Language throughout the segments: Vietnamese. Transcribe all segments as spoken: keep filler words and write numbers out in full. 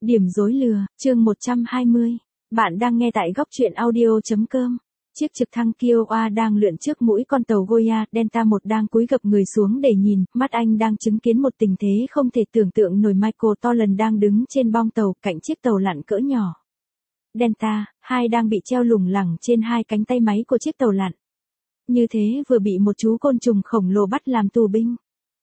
Điểm rối lừa, chương một trăm hai mươi. Bạn đang nghe tại góc truyện audio chấm com. Chiếc trực thăng Kiowa đang lượn trước mũi con tàu Goya Delta một đang cúi gập người xuống để nhìn, mắt anh đang chứng kiến một tình thế không thể tưởng tượng nổi. Michael Toland đang đứng trên bong tàu cạnh chiếc tàu lặn cỡ nhỏ. Delta hai đang bị treo lủng lẳng trên hai cánh tay máy của chiếc tàu lặn. Như thế vừa bị một chú côn trùng khổng lồ bắt làm tù binh.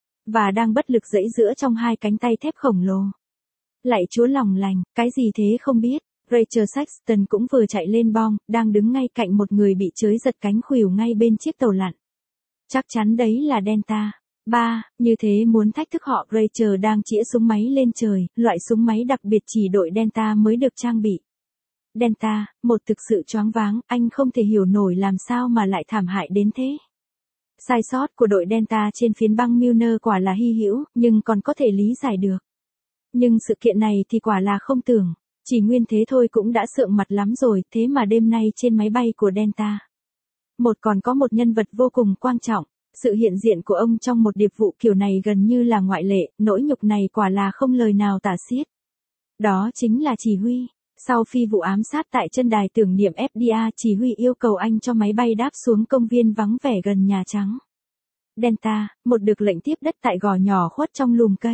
Và đang bất lực giãy giụa trong hai cánh tay thép khổng lồ. Lạy Chúa lòng lành, cái gì thế không biết. Rachel Sexton cũng vừa chạy lên bong, đang đứng ngay cạnh một người bị chới giật cánh khuỷu ngay bên chiếc tàu lặn. Chắc chắn đấy là Delta. Ba, như thế muốn thách thức họ. Rachel đang chĩa súng máy lên trời, loại súng máy đặc biệt chỉ đội Delta mới được trang bị. Delta, một thực sự choáng váng, anh không thể hiểu nổi làm sao mà lại thảm hại đến thế. Sai sót của đội Delta trên phiến băng Milner quả là hy hữu, nhưng còn có thể lý giải được. Nhưng sự kiện này thì quả là không tưởng, chỉ nguyên thế thôi cũng đã sượng mặt lắm rồi, thế mà đêm nay trên máy bay của Delta. Một còn có một nhân vật vô cùng quan trọng, sự hiện diện của ông trong một điệp vụ kiểu này gần như là ngoại lệ, nỗi nhục này quả là không lời nào tả xiết. Đó chính là chỉ huy. Sau phi vụ ám sát tại chân đài tưởng niệm ép đê a, chỉ huy yêu cầu anh cho máy bay đáp xuống công viên vắng vẻ gần Nhà Trắng. Delta, một được lệnh tiếp đất tại gò nhỏ khuất trong lùm cây.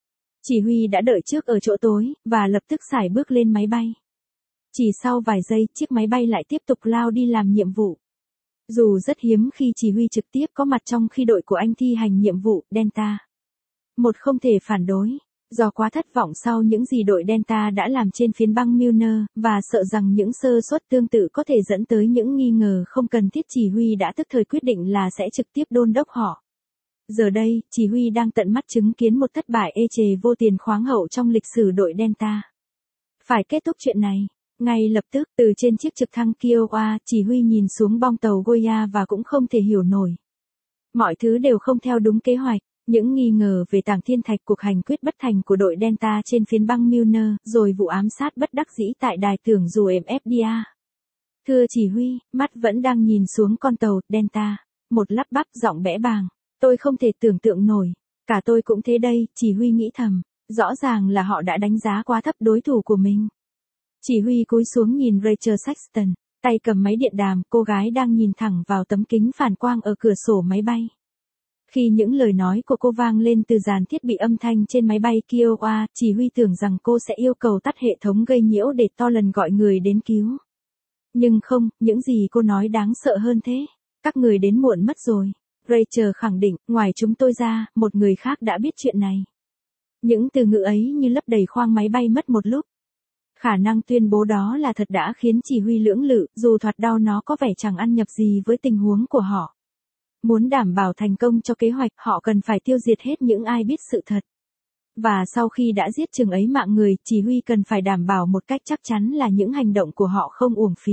Chỉ huy đã đợi trước ở chỗ tối, và lập tức sải bước lên máy bay. Chỉ sau vài giây, chiếc máy bay lại tiếp tục lao đi làm nhiệm vụ. Dù rất hiếm khi chỉ huy trực tiếp có mặt trong khi đội của anh thi hành nhiệm vụ, Delta. Một không thể phản đối. Do quá thất vọng sau những gì đội Delta đã làm trên phiến băng Milner, và sợ rằng những sơ suất tương tự có thể dẫn tới những nghi ngờ không cần thiết, chỉ huy đã tức thời quyết định là sẽ trực tiếp đôn đốc họ. Giờ đây, chỉ huy đang tận mắt chứng kiến một thất bại ê chề vô tiền khoáng hậu trong lịch sử đội Delta. Phải kết thúc chuyện này. Ngay lập tức, từ trên chiếc trực thăng Kiowa, chỉ huy nhìn xuống bong tàu Goya và cũng không thể hiểu nổi. Mọi thứ đều không theo đúng kế hoạch. Những nghi ngờ về tảng thiên thạch, cuộc hành quyết bất thành của đội Delta trên phiến băng Milner, rồi vụ ám sát bất đắc dĩ tại đài tưởng dù êm ép đê a. Thưa chỉ huy, mắt vẫn đang nhìn xuống con tàu Delta. Một lắp bắp giọng bẽ bàng. Tôi không thể tưởng tượng nổi. Cả tôi cũng thế đây, chỉ huy nghĩ thầm. Rõ ràng là họ đã đánh giá quá thấp đối thủ của mình. Chỉ huy cúi xuống nhìn Rachel Sexton, tay cầm máy điện đàm, cô gái đang nhìn thẳng vào tấm kính phản quang ở cửa sổ máy bay. Khi những lời nói của cô vang lên từ dàn thiết bị âm thanh trên máy bay Kiowa, chỉ huy tưởng rằng cô sẽ yêu cầu tắt hệ thống gây nhiễu để Toland gọi người đến cứu. Nhưng không, những gì cô nói đáng sợ hơn thế. Các người đến muộn mất rồi. Rachel khẳng định, ngoài chúng tôi ra, một người khác đã biết chuyện này. Những từ ngữ ấy như lấp đầy khoang máy bay mất một lúc. Khả năng tuyên bố đó là thật đã khiến chỉ huy lưỡng lự, dù thoạt đau nó có vẻ chẳng ăn nhập gì với tình huống của họ. Muốn đảm bảo thành công cho kế hoạch, họ cần phải tiêu diệt hết những ai biết sự thật. Và sau khi đã giết chừng ấy mạng người, chỉ huy cần phải đảm bảo một cách chắc chắn là những hành động của họ không uổng phí.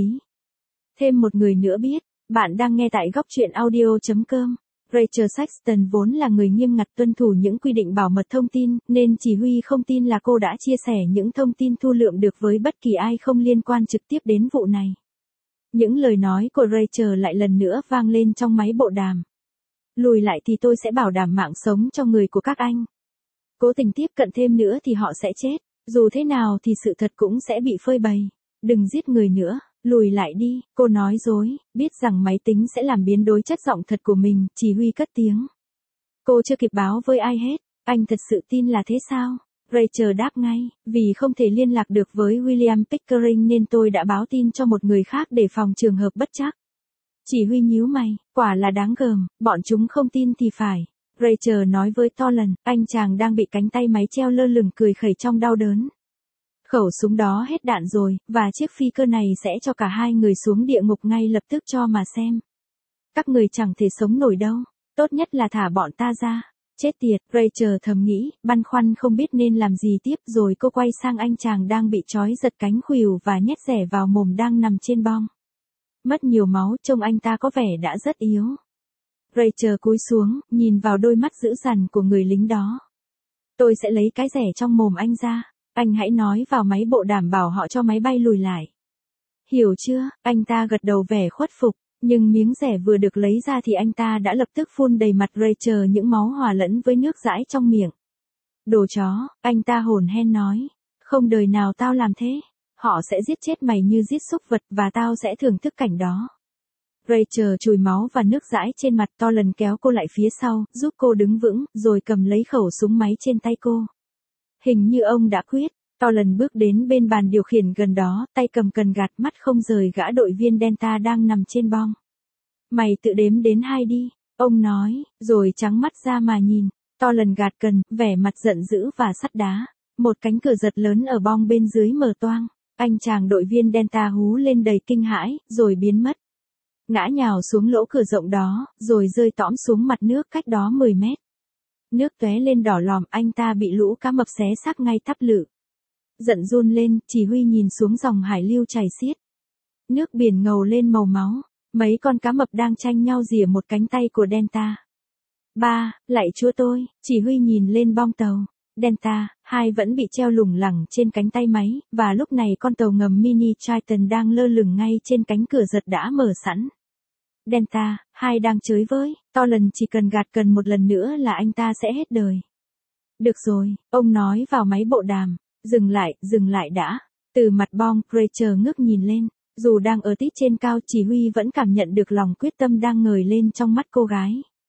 Thêm một người nữa biết, bạn đang nghe tại góc truyện audio chấm com. Rachel Sexton vốn là người nghiêm ngặt tuân thủ những quy định bảo mật thông tin, nên chỉ huy không tin là cô đã chia sẻ những thông tin thu lượm được với bất kỳ ai không liên quan trực tiếp đến vụ này. Những lời nói của Rachel lại lần nữa vang lên trong máy bộ đàm. Lùi lại thì tôi sẽ bảo đảm mạng sống cho người của các anh. Cố tình tiếp cận thêm nữa thì họ sẽ chết. Dù thế nào thì sự thật cũng sẽ bị phơi bày. Đừng giết người nữa, lùi lại đi, cô nói dối, biết rằng máy tính sẽ làm biến đổi chất giọng thật của mình, chỉ huy cất tiếng. Cô chưa kịp báo với ai hết, anh thật sự tin là thế sao? Rachel đáp ngay, vì không thể liên lạc được với William Pickering nên tôi đã báo tin cho một người khác để phòng trường hợp bất trắc. Chỉ huy nhíu mày, quả là đáng gờm, bọn chúng không tin thì phải. Rachel nói với Toland, anh chàng đang bị cánh tay máy treo lơ lửng cười khẩy trong đau đớn. Khẩu súng đó hết đạn rồi, và chiếc phi cơ này sẽ cho cả hai người xuống địa ngục ngay lập tức cho mà xem. Các người chẳng thể sống nổi đâu, tốt nhất là thả bọn ta ra. Chết tiệt, Rachel thầm nghĩ, băn khoăn không biết nên làm gì tiếp, rồi cô quay sang anh chàng đang bị trói giật cánh khuỷu và nhét rẻ vào mồm đang nằm trên bong. Mất nhiều máu, trông anh ta có vẻ đã rất yếu. Rachel cúi xuống, nhìn vào đôi mắt dữ dằn của người lính đó. Tôi sẽ lấy cái rẻ trong mồm anh ra, anh hãy nói vào máy bộ đàm bảo họ cho máy bay lùi lại. Hiểu chưa? Anh ta gật đầu vẻ khuất phục. Nhưng miếng rẻ vừa được lấy ra thì anh ta đã lập tức phun đầy mặt Rachel những máu hòa lẫn với nước dãi trong miệng. Đồ chó, anh ta hồn hen nói. Không đời nào tao làm thế. Họ sẽ giết chết mày như giết súc vật và tao sẽ thưởng thức cảnh đó. Rachel chùi máu và nước dãi trên mặt, to lần kéo cô lại phía sau, giúp cô đứng vững, rồi cầm lấy khẩu súng máy trên tay cô. Hình như ông đã quyết. To lần bước đến bên bàn điều khiển gần đó, tay cầm cần gạt, mắt không rời gã đội viên Delta đang nằm trên bong. Mày tự đếm đến hai đi, ông nói, rồi trắng mắt ra mà nhìn. To lần gạt cần, vẻ mặt giận dữ và sắt đá. Một cánh cửa giật lớn ở bong bên dưới mở toang. Anh chàng đội viên Delta hú lên đầy kinh hãi, rồi biến mất. Ngã nhào xuống lỗ cửa rộng đó, rồi rơi tõm xuống mặt nước cách đó mười mét. Nước tóe lên đỏ lòm, anh ta bị lũ cá mập xé xác ngay thắp lự. Giận run lên, chỉ huy nhìn xuống dòng hải lưu chảy xiết. Nước biển ngầu lên màu máu, mấy con cá mập đang tranh nhau rỉa một cánh tay của Delta. Ba, lạy chúa tôi, chỉ huy nhìn lên bong tàu. Delta, hai vẫn bị treo lủng lẳng trên cánh tay máy, và lúc này con tàu ngầm mini Triton đang lơ lửng ngay trên cánh cửa giật đã mở sẵn. Delta, hai đang chới với, to lần chỉ cần gạt cần một lần nữa là anh ta sẽ hết đời. Được rồi, ông nói vào máy bộ đàm, dừng lại, dừng lại đã. Từ mặt bong, Rachel ngước nhìn lên, dù đang ở tít trên cao, chỉ huy vẫn cảm nhận được lòng quyết tâm đang ngời lên trong mắt cô gái.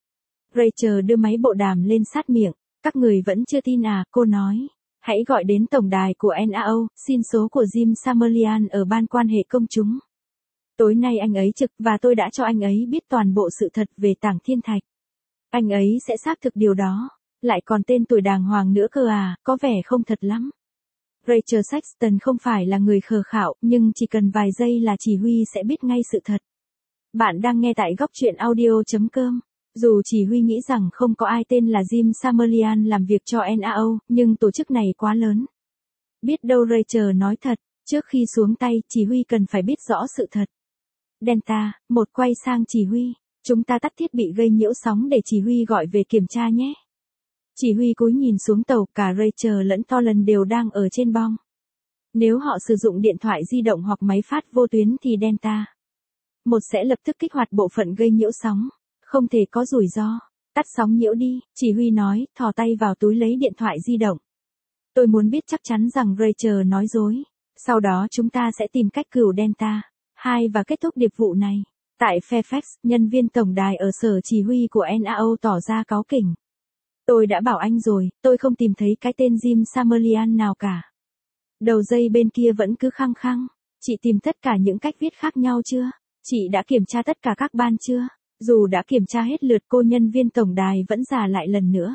Rachel đưa máy bộ đàm lên sát miệng. Các người vẫn chưa tin à, cô nói. Hãy gọi đến tổng đài của en a o, xin số của Jim Samarian ở ban quan hệ công chúng. Tối nay anh ấy trực và tôi đã cho anh ấy biết toàn bộ sự thật về Tảng Thiên Thạch. Anh ấy sẽ xác thực điều đó. Lại còn tên tuổi đàng hoàng nữa cơ à, có vẻ không thật lắm. Rachel Sexton không phải là người khờ khạo, nhưng chỉ cần vài giây là chỉ huy sẽ biết ngay sự thật. Bạn đang nghe tại góc truyện audio chấm com. Dù chỉ huy nghĩ rằng không có ai tên là Jim Samarian làm việc cho en a o, nhưng tổ chức này quá lớn. Biết đâu Rachel nói thật, trước khi xuống tay, chỉ huy cần phải biết rõ sự thật. Delta, một quay sang chỉ huy, chúng ta tắt thiết bị gây nhiễu sóng để chỉ huy gọi về kiểm tra nhé. Chỉ huy cúi nhìn xuống tàu, cả Rachel lẫn Toland đều đang ở trên bong. Nếu họ sử dụng điện thoại di động hoặc máy phát vô tuyến thì Delta một sẽ lập tức kích hoạt bộ phận gây nhiễu sóng. Không thể có rủi ro. Tắt sóng nhiễu đi, chỉ huy nói, thò tay vào túi lấy điện thoại di động. Tôi muốn biết chắc chắn rằng Rachel nói dối. Sau đó chúng ta sẽ tìm cách cửu Delta hai và kết thúc điệp vụ này. Tại Fairfax, nhân viên tổng đài ở sở chỉ huy của en a o tỏ ra cáu kỉnh. Tôi đã bảo anh rồi, tôi không tìm thấy cái tên Jim Samarian nào cả. Đầu dây bên kia vẫn cứ khăng khăng. Chị tìm tất cả những cách viết khác nhau chưa? Chị đã kiểm tra tất cả các ban chưa? Dù đã kiểm tra hết lượt, cô nhân viên tổng đài vẫn giả lại lần nữa.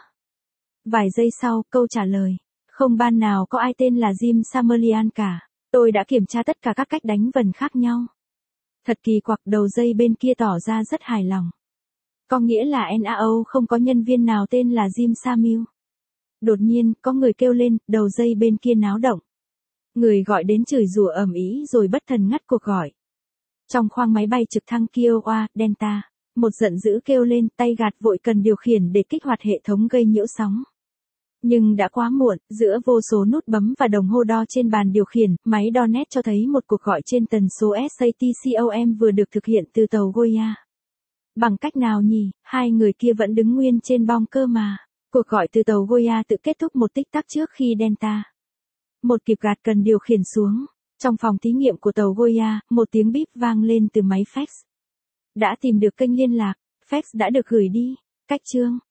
Vài giây sau, câu trả lời. Không ban nào có ai tên là Jim Samarian cả. Tôi đã kiểm tra tất cả các cách đánh vần khác nhau. Thật kỳ quặc, đầu dây bên kia tỏ ra rất hài lòng. Có nghĩa là en a o không có nhân viên nào tên là Jim Samuel. Đột nhiên, có người kêu lên, đầu dây bên kia náo động. Người gọi đến chửi rủa ầm ĩ rồi bất thần ngắt cuộc gọi. Trong khoang máy bay trực thăng Kiowa, Delta, một giận dữ kêu lên, tay gạt vội cần điều khiển để kích hoạt hệ thống gây nhiễu sóng. Nhưng đã quá muộn, giữa vô số nút bấm và đồng hồ đo trên bàn điều khiển, máy đo nét cho thấy một cuộc gọi trên tần số SATCOM vừa được thực hiện từ tàu Goya. Bằng cách nào nhỉ, hai người kia vẫn đứng nguyên trên bong cơ mà. Cuộc gọi từ tàu Goya tự kết thúc một tích tắc trước khi Delta một kịp gạt cần điều khiển xuống. Trong phòng thí nghiệm của tàu Goya, một tiếng bíp vang lên từ máy fax. Đã tìm được kênh liên lạc, fax đã được gửi đi. Cách chương